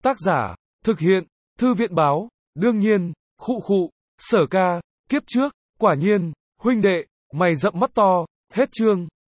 Tác giả, thực hiện, Thư viện báo, đương nhiên, khụ khụ, Sở ca, kiếp trước, quả nhiên, huynh đệ, mày rậm mắt to, hết chương.